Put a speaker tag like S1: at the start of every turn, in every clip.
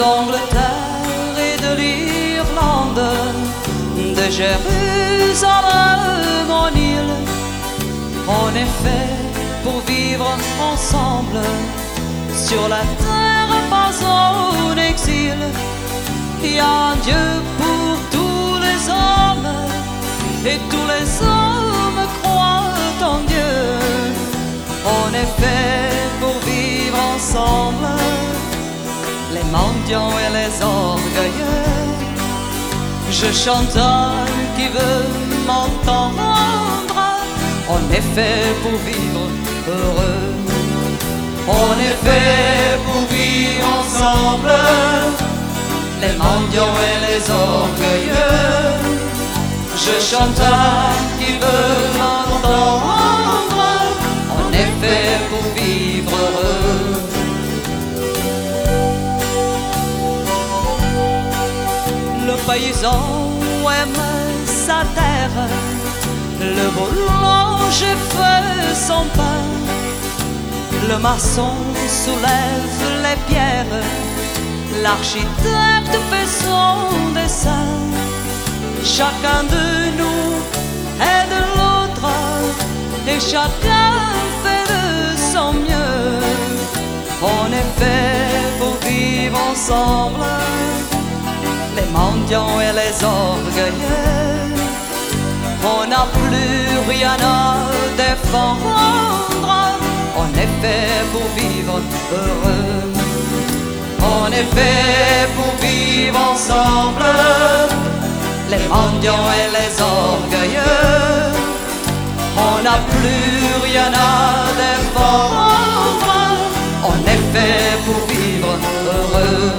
S1: d'Angleterre et de l'Irlande, de Jérusalem en île. On est fait pour vivre ensemble, sur la terre pas en exil. Il y a un Dieu pour tous les hommes, et tous les hommes croient en Dieu. On est fait pour vivre ensemble, les mendiants et les orgueilleux. Je chante un qui veut m'entendre. On est fait pour vivre heureux. On est fait pour vivre ensemble, les mendiants et les orgueilleux. Je chante un qui veut m'entendre. On est fait pour vivre heureux. Le paysan aime sa terre, le boulanger fait son pain, le maçon soulève les pierres, l'architecte fait son dessin. Chacun de nous est de l'autre, et chacun fait de son mieux. On est fait pour vivre ensemble, les mendiants et les orgueilleux. On n'a plus rien à défendre. On est fait pour vivre heureux. On est fait pour vivre ensemble, les mendiants et les orgueilleux. On n'a plus rien à défendre. On est fait pour vivre heureux.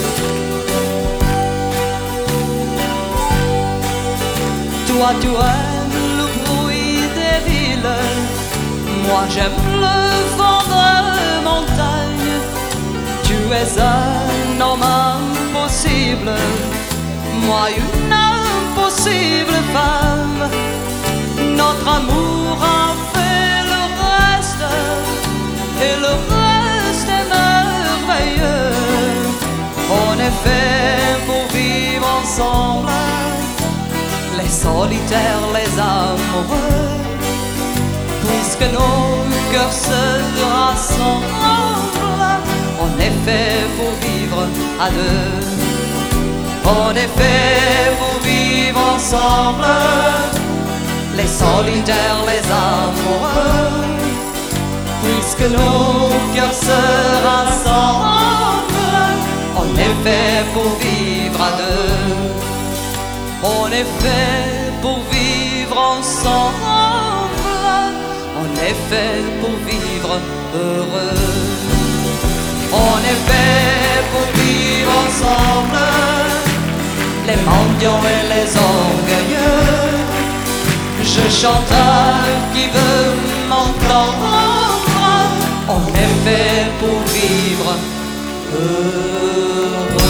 S1: Toi tu aimes le bruit des villes, moi j'aime le vent de montagne. Tu es un homme impossible, moi une impossible femme. Notre amour a fait le reste, et le reste est merveilleux. On est fait pour vivre ensemble, les solitaires, les amoureux, puisque nos cœurs se rassemblent. On est fait pour vivre à deux. On est fait pour vivre ensemble, les solitaires, les amoureux, puisque nos cœurs se rassemblent. On est fait pour vivre à deux. On est fait pour vivre ensemble. On est fait pour vivre heureux. On est fait pour vivre ensemble, les mendiants et les orgueilleux. Je chante un qui veut m'entendre. On est fait pour vivre heureux.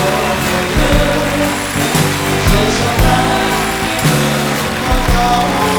S2: Oh,